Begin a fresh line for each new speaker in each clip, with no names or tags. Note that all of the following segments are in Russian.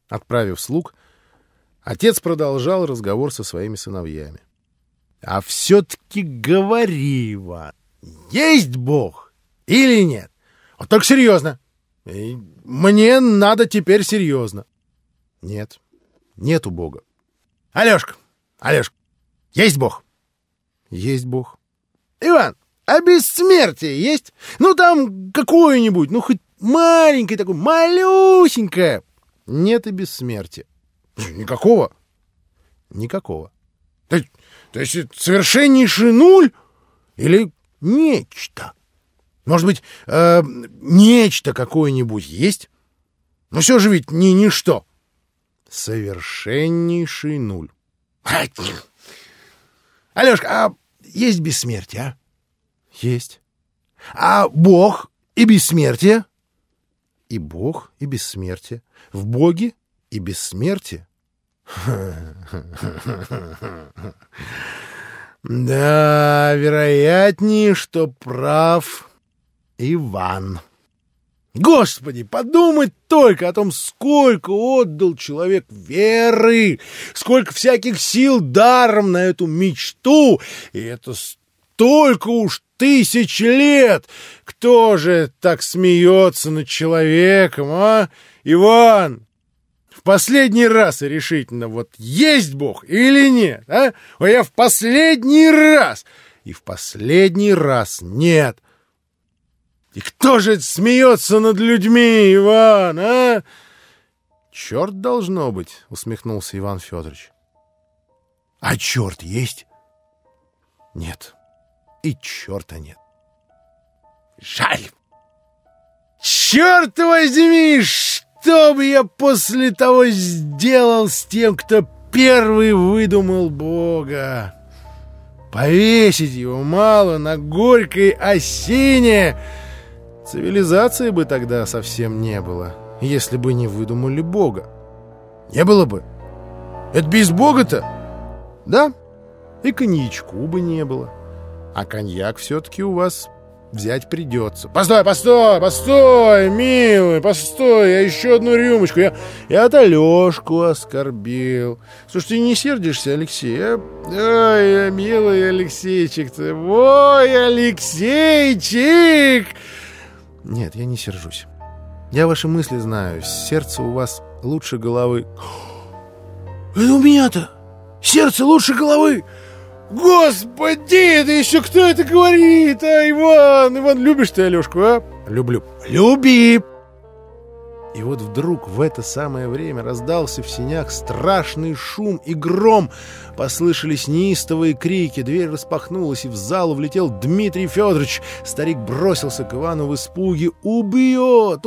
Отправив слуг, отец продолжал разговор со своими сыновьями. — А все-таки говори, Иван, есть Бог или нет? Вот только серьезно. Мне надо теперь серьезно. — Нет, нету Бога. — Алешка, есть Бог? — Есть Бог. — Иван, а бессмертие есть? Ну, там какое-нибудь, ну, хоть маленькое такое, малюсенькое. — Нет и бессмертия. — Никакого? — Никакого. — То есть совершеннейший нуль? Или нечто? Может быть, нечто какое-нибудь есть? Но все же ведь не ничто. Совершеннейший нуль. Алешка, а есть бессмертие, а? Есть. А Бог и бессмертие? И Бог, и бессмертие. В Боге и бессмертие. Да, вероятнее, что прав Иван. Господи, подумать только о том, сколько отдал человек веры, сколько всяких сил даром на эту мечту, и это столько уж тысяч лет. Кто же так смеется над человеком, а? Иван, в последний раз и решительно, вот есть Бог или нет, а? Ой, я в последний раз, и в последний раз нет. И кто же смеется над людьми, Иван, а? Черт должно быть, усмехнулся Иван Федорович. А черт есть? Нет. И черта нет. Жаль. Черт возьми, что бы я после того сделал с тем, кто первый выдумал Бога? Повесить его мало на горькой осине. Цивилизации бы тогда совсем не было, если бы не выдумали Бога. Не было бы. Это без Бога-то? Да. И коньячку бы не было. А коньяк все-таки у вас взять придется. Постой, милый, постой. Я еще одну рюмочку. Я-то Алешку оскорбил. Слушай, ты не сердишься, Алексей? Ой, милый Алексейчик-то. Ой, Алексейчик! Нет, я не сержусь. Я ваши мысли знаю. Сердце у вас лучше головы. Это у меня-то сердце лучше головы. Господи, это еще кто это говорит, а, Иван? Иван, любишь ты Алешку, а? Люблю. Люби. И вот вдруг в это самое время раздался в сенях страшный шум и гром. Послышались неистовые крики, дверь распахнулась, и в залу влетел Дмитрий Федорович. Старик бросился к Ивану в испуге. «Убьет!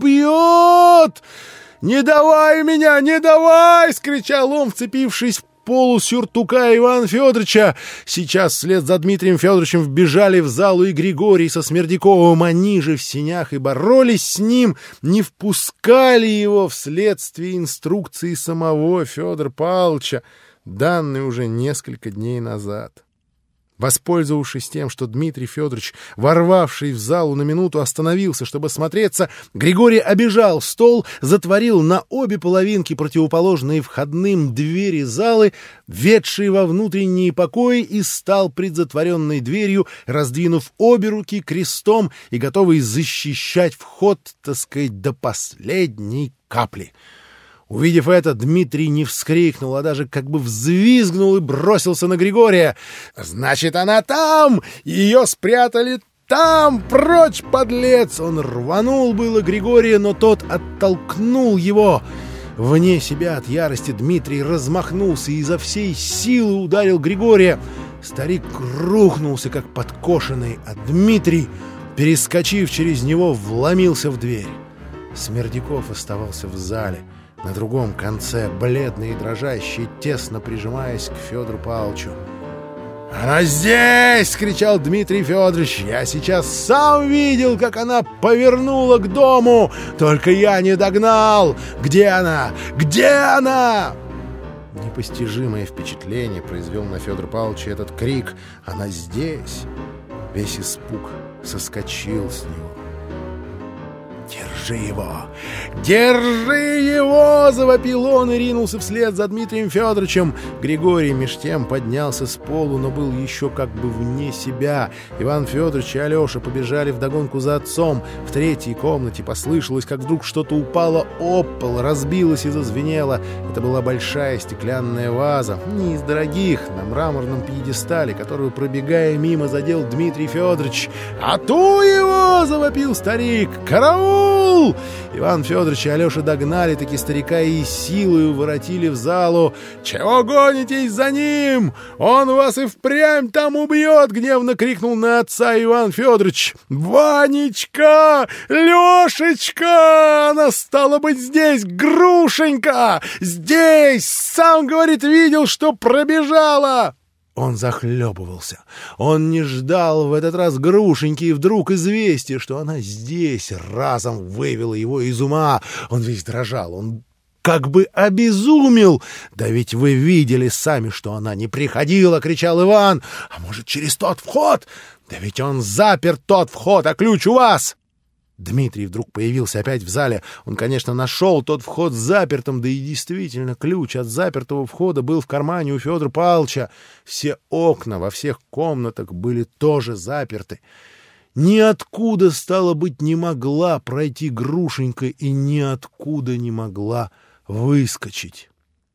Убьет! Не давай меня! Не давай!» — скричал он, вцепившись в полу сюртука Ивана Федоровича. Сейчас вслед за Дмитрием Федоровичем вбежали в залу и Григорий со Смердяковым. Они же в сенях и боролись с ним, не впускали его вследствие инструкции самого Федора Павловича, данной уже несколько дней назад. Воспользовавшись тем, что Дмитрий Федорович, ворвавший в залу на минуту, остановился, чтобы смотреться, Григорий обежал стол, затворил на обе половинки противоположные входным двери залы, ведшие во внутренние покои, и стал пред затворенной дверью, раздвинув обе руки крестом и готовый защищать вход, так сказать, до последней капли. Увидев это, Дмитрий не вскрикнул, а даже как бы взвизгнул и бросился на Григория. «Значит, она там! Ее спрятали там! Прочь, подлец!» Он рванул было Григория, но тот оттолкнул его. Вне себя от ярости Дмитрий размахнулся и изо всей силы ударил Григория. Старик рухнулся, как подкошенный, а Дмитрий, перескочив через него, вломился в дверь. Смердяков оставался в зале, на другом конце, бледный и дрожащий, тесно прижимаясь к Федору Павловичу. «Она здесь!» — кричал Дмитрий Федорович. «Я сейчас сам видел, как она повернула к дому! Только я не догнал! Где она? Где она?» Непостижимое впечатление произвел на Федора Павловича этот крик. «Она здесь!» Весь испуг соскочил с него. «Держи его! Держи его!» его!» — завопил он и ринулся вслед за Дмитрием Федоровичем. Григорий меж тем поднялся с полу, но был еще как бы вне себя. Иван Федорович и Алеша побежали вдогонку за отцом. В третьей комнате послышалось, как вдруг что-то упало об пол, разбилось и зазвенело. Это была большая стеклянная ваза, не из дорогих, на мраморном пьедестале, которую, пробегая мимо, задел Дмитрий Федорович. «А ту его!» — завопил старик. «Караул!» Иван Федорович и Алеша догнали таки старика и силою воротили в залу. «Чего гонитесь за ним? Он вас и впрямь там убьет!» — гневно крикнул на отца Иван Федорович. «Ванечка! Лешечка! Она стала быть здесь! Грушенька! Здесь! Сам, говорит, видел, что пробежала!» Он захлебывался. Он не ждал в этот раз Грушеньки, и вдруг известие, что она здесь, разом вывело его из ума. Он весь дрожал, он как бы обезумел. «Да ведь вы видели сами, что она не приходила!» — кричал Иван. «А может, через тот вход? Да ведь он запер тот вход, а ключ у вас!» Дмитрий вдруг появился опять в зале. Он, конечно, нашел тот вход запертым, да и действительно ключ от запертого входа был в кармане у Федора Павловича. Все окна во всех комнатах были тоже заперты. Ниоткуда, стало быть, не могла пройти Грушенька и ниоткуда не могла выскочить.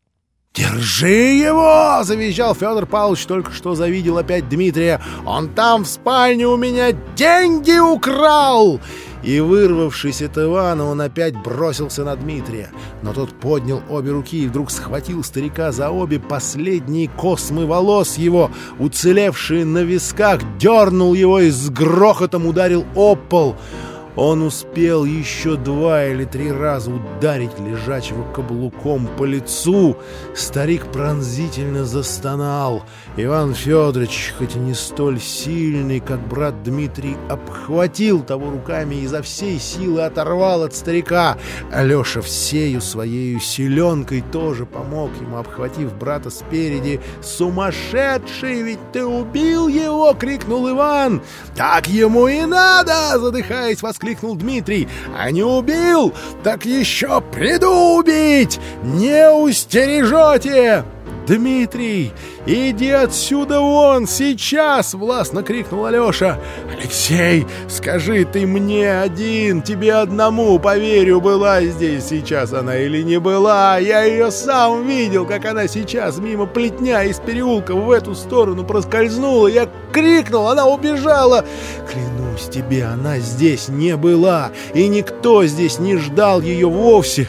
«Держи его!» — завизжал Федор Павлович, только что завидел опять Дмитрия. «Он там в спальне у меня деньги украл!» И, вырвавшись от Ивана, он опять бросился на Дмитрия. Но тот поднял обе руки и вдруг схватил старика за обе последние космы волос его, уцелевшие на висках, дернул его и с грохотом ударил об пол. Он успел еще 2 или 3 раза ударить лежачего каблуком по лицу. Старик пронзительно застонал. Иван Федорович, хоть и не столь сильный, как брат Дмитрий, обхватил того руками и изо всей силы оторвал от старика. Алеша всею своею силенкой тоже помог ему, обхватив брата спереди. «Сумасшедший, ведь ты убил его!» — крикнул Иван. «Так ему и надо!» — задыхаясь, воскликнул Дмитрий. «А не убил, так еще приду убить! Не устережете!» «Дмитрий, иди отсюда вон, сейчас!» — властно крикнул Алеша. «Алексей, скажи ты мне один, тебе одному поверю, была здесь сейчас она или не была. Я ее сам видел, как она сейчас мимо плетня из переулка в эту сторону проскользнула. Я крикнул, она убежала. Клянусь тебе, она здесь не была, и никто здесь не ждал ее вовсе.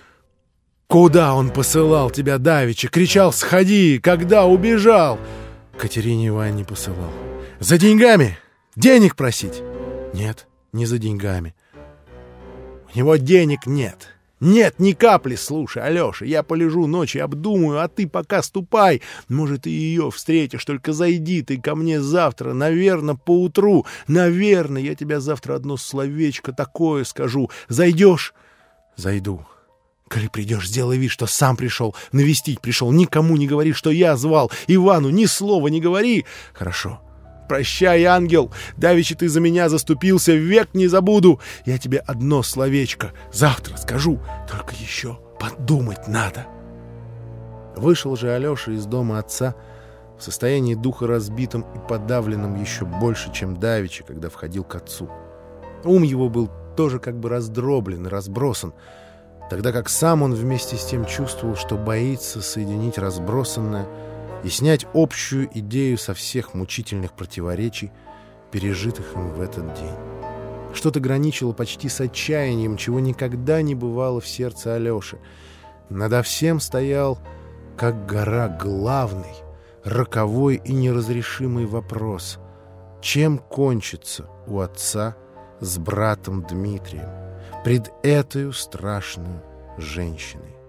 Куда он посылал тебя давеча? Кричал: сходи, когда убежал?» Катерине Ивановне посылал. «За деньгами? Денег просить?» «Нет, не за деньгами. У него денег нет. Нет ни капли. Слушай, Алеша, я полежу ночью, обдумаю, а ты пока ступай. Может, и ее встретишь, только зайди ты ко мне завтра, наверное, поутру. Наверное, я тебе завтра одно словечко такое скажу. Зайдешь?» «Зайду. Коли придешь, сделай вид, что сам пришел, навестить пришел. Никому не говори, что я звал. Ивану ни слова не говори. Хорошо. Прощай, ангел. Давеча ты за меня заступился, век не забуду. Я тебе одно словечко завтра скажу. Только еще подумать надо». Вышел же Алеша из дома отца в состоянии духа разбитым и подавленным еще больше, чем давеча, когда входил к отцу. Ум его был тоже как бы раздроблен и разбросан, тогда как сам он вместе с тем чувствовал, что боится соединить разбросанное и снять общую идею со всех мучительных противоречий, пережитых им в этот день. Что-то граничило почти с отчаянием, чего никогда не бывало в сердце Алеши. Надо всем стоял, как гора, главный, роковой и неразрешимый вопрос: чем кончится у отца с братом Дмитрием пред этою страшную женщиной?